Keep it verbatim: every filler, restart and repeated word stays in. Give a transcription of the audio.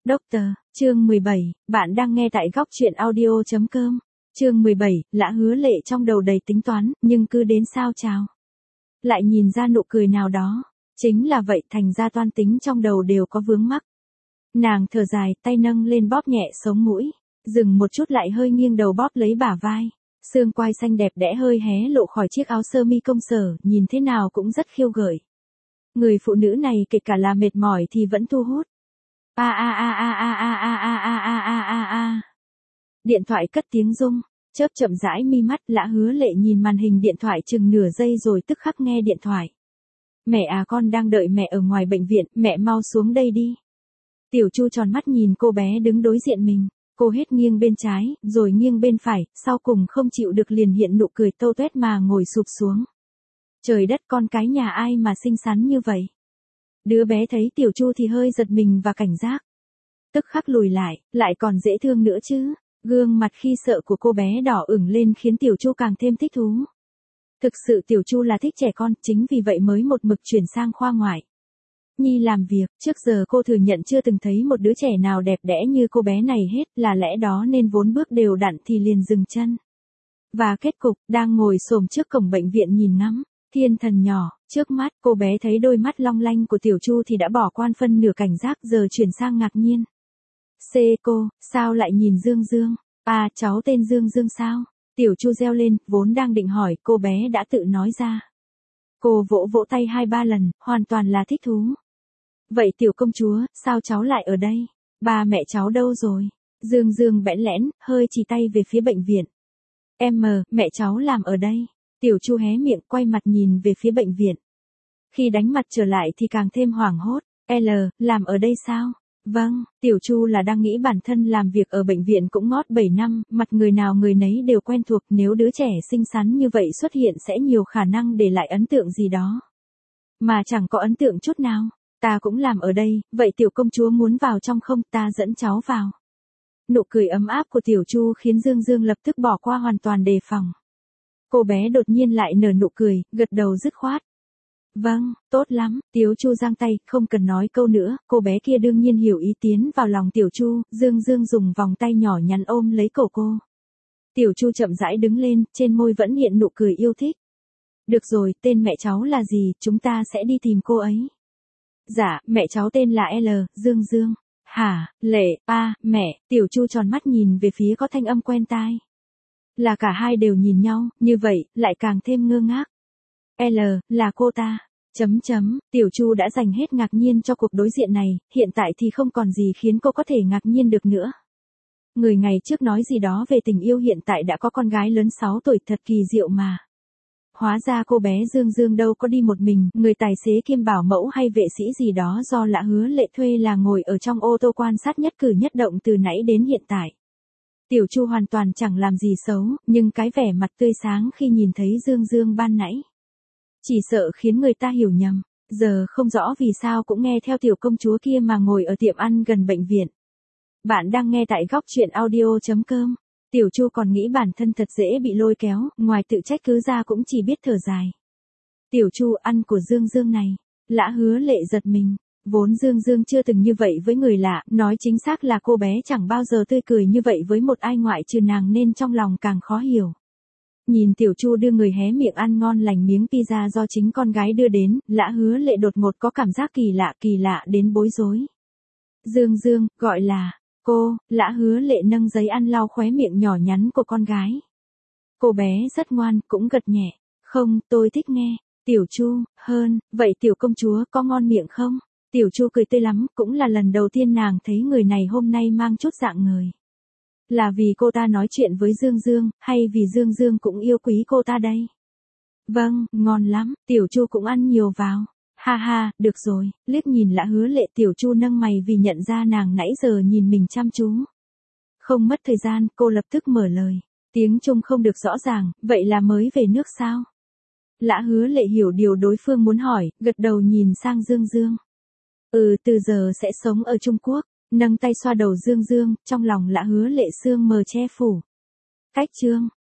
Doctor, chương mười bảy, bạn đang nghe tại góc truyện audio chấm com. Chương mười bảy, Lã Hứa Lệ trong đầu đầy tính toán, nhưng cứ đến sao chào. Lại nhìn ra nụ cười nào đó. Chính là vậy, thành ra toan tính trong đầu đều có vướng mắc. Nàng thở dài, tay nâng lên bóp nhẹ sống mũi. Dừng một chút lại hơi nghiêng đầu bóp lấy bả vai. Xương quai xanh đẹp đẽ hơi hé lộ khỏi chiếc áo sơ mi công sở, nhìn thế nào cũng rất khiêu gợi. Người phụ nữ này kể cả là mệt mỏi thì vẫn thu hút. A a a a a a a a a a a a a. Điện thoại cất tiếng rung, chớp chậm rãi mi mắt, Lã Hứa Lệ nhìn màn hình điện thoại chừng nửa giây rồi tức khắc nghe điện thoại. Mẹ à, con đang đợi mẹ ở ngoài bệnh viện, mẹ mau xuống đây đi. Tiểu Chu tròn mắt nhìn cô bé đứng đối diện mình, cô hết nghiêng bên trái, rồi nghiêng bên phải, sau cùng không chịu được liền hiện nụ cười tâu tuét mà ngồi sụp xuống. Trời đất, con cái nhà ai mà xinh xắn như vậy. Đứa bé thấy Tiểu Chu thì hơi giật mình và cảnh giác. Tức khắc lùi lại, lại còn dễ thương nữa chứ. Gương mặt khi sợ của cô bé đỏ ửng lên khiến Tiểu Chu càng thêm thích thú. Thực sự Tiểu Chu là thích trẻ con, chính vì vậy mới một mực chuyển sang khoa ngoại nhi làm việc. Trước giờ cô thừa nhận chưa từng thấy một đứa trẻ nào đẹp đẽ như cô bé này hết, là lẽ đó nên vốn bước đều đặn thì liền dừng chân. Và kết cục, đang ngồi xổm trước cổng bệnh viện nhìn ngắm thiên thần nhỏ, trước mắt, cô bé thấy đôi mắt long lanh của Tiểu Chu thì đã bỏ quan phân nửa cảnh giác, giờ chuyển sang ngạc nhiên. C cô, sao lại nhìn Dương Dương? À, cháu tên Dương Dương sao? Tiểu Chu reo lên, vốn đang định hỏi, cô bé đã tự nói ra. Cô vỗ vỗ tay hai ba lần, hoàn toàn là thích thú. Vậy tiểu công chúa, sao cháu lại ở đây? Ba mẹ cháu đâu rồi? Dương Dương bẽn lẽn, hơi chỉ tay về phía bệnh viện. Em mờ, mẹ cháu làm ở đây. Tiểu Chu hé miệng, quay mặt nhìn về phía bệnh viện. Khi đánh mặt trở lại thì càng thêm hoảng hốt. L, làm ở đây sao? Vâng, Tiểu Chu là đang nghĩ bản thân làm việc ở bệnh viện cũng ngót bảy năm, mặt người nào người nấy đều quen thuộc, nếu đứa trẻ xinh xắn như vậy xuất hiện sẽ nhiều khả năng để lại ấn tượng gì đó. Mà chẳng có ấn tượng chút nào. Ta cũng làm ở đây, vậy tiểu công chúa muốn vào trong không, ta dẫn cháu vào. Nụ cười ấm áp của Tiểu Chu khiến Dương Dương lập tức bỏ qua hoàn toàn đề phòng. Cô bé đột nhiên lại nở nụ cười, gật đầu dứt khoát. Vâng, tốt lắm, Tiểu Chu giang tay, không cần nói câu nữa, cô bé kia đương nhiên hiểu ý tiến vào lòng Tiểu Chu, Dương Dương dùng vòng tay nhỏ nhắn ôm lấy cổ cô. Tiểu Chu chậm rãi đứng lên, trên môi vẫn hiện nụ cười yêu thích. Được rồi, tên mẹ cháu là gì, chúng ta sẽ đi tìm cô ấy. Dạ, mẹ cháu tên là L, Dương Dương. Hả, Lệ, a, mẹ, Tiểu Chu tròn mắt nhìn về phía có thanh âm quen tai. Là cả hai đều nhìn nhau, như vậy, lại càng thêm ngơ ngác. L, là cô ta. Chấm chấm, Tiểu Chu đã dành hết ngạc nhiên cho cuộc đối diện này, hiện tại thì không còn gì khiến cô có thể ngạc nhiên được nữa. Người ngày trước nói gì đó về tình yêu hiện tại đã có con gái lớn sáu tuổi, thật kỳ diệu mà. Hóa ra cô bé Dương Dương đâu có đi một mình, người tài xế kiêm bảo mẫu hay vệ sĩ gì đó do Lã Hứa Lệ thuê là ngồi ở trong ô tô quan sát nhất cử nhất động từ nãy đến hiện tại. Tiểu Chu hoàn toàn chẳng làm gì xấu, nhưng cái vẻ mặt tươi sáng khi nhìn thấy Dương Dương ban nãy. Chỉ sợ khiến người ta hiểu nhầm, giờ không rõ vì sao cũng nghe theo tiểu công chúa kia mà ngồi ở tiệm ăn gần bệnh viện. Bạn đang nghe tại góc truyện audio chấm com. Tiểu Chu còn nghĩ bản thân thật dễ bị lôi kéo, ngoài tự trách cứ ra cũng chỉ biết thở dài. Tiểu Chu, ăn của Dương Dương này. Lã Hứa Lệ giật mình. Vốn Dương Dương chưa từng như vậy với người lạ, nói chính xác là cô bé chẳng bao giờ tươi cười như vậy với một ai ngoại trừ nàng nên trong lòng càng khó hiểu. Nhìn Tiểu Chu đưa người hé miệng ăn ngon lành miếng pizza do chính con gái đưa đến, Lã Hứa Lệ đột ngột có cảm giác kỳ lạ, kỳ lạ đến bối rối. Dương Dương, gọi là... Cô, Lã Hứa Lệ nâng giấy ăn lau khóe miệng nhỏ nhắn của con gái. Cô bé rất ngoan, cũng gật nhẹ. Không, tôi thích nghe. Tiểu Chu, hơn, vậy tiểu công chúa có ngon miệng không? Tiểu Chu cười tươi lắm, cũng là lần đầu tiên nàng thấy người này hôm nay mang chút dạng người. Là vì cô ta nói chuyện với Dương Dương, hay vì Dương Dương cũng yêu quý cô ta đây? Vâng, ngon lắm, Tiểu Chu cũng ăn nhiều vào. Ha ha, được rồi, liếc nhìn Lã Hứa Lệ, Tiểu Chu nâng mày vì nhận ra nàng nãy giờ nhìn mình chăm chú. Không mất thời gian, cô lập tức mở lời. Tiếng Trung không được rõ ràng, vậy là mới về nước sao? Lã Hứa Lệ hiểu điều đối phương muốn hỏi, gật đầu nhìn sang Dương Dương. Ừ, từ giờ sẽ sống ở Trung Quốc, nâng tay xoa đầu Dương Dương, trong lòng Lã Hứa Lệ sương mờ che phủ. Cách chương,